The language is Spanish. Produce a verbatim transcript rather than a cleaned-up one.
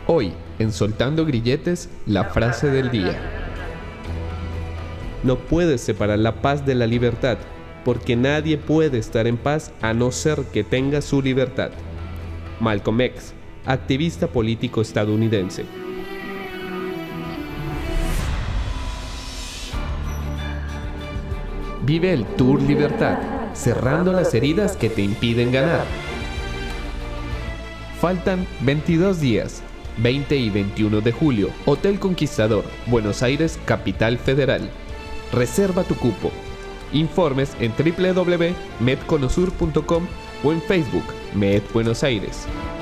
Hoy, en Soltando Grilletes, la frase del día. No puedes separar la paz de la libertad, porque nadie puede estar en paz a no ser que tenga su libertad. Malcolm X, activista político estadounidense. Vive el Tour Libertad, cerrando las heridas que te impiden ganar. Faltan veintidós días, veinte y veintiuno de julio, Hotel Conquistador, Buenos Aires, Capital Federal. Reserva tu cupo. Informes en doble u doble u doble u punto medconosur punto com o en Facebook, Med Buenos Aires.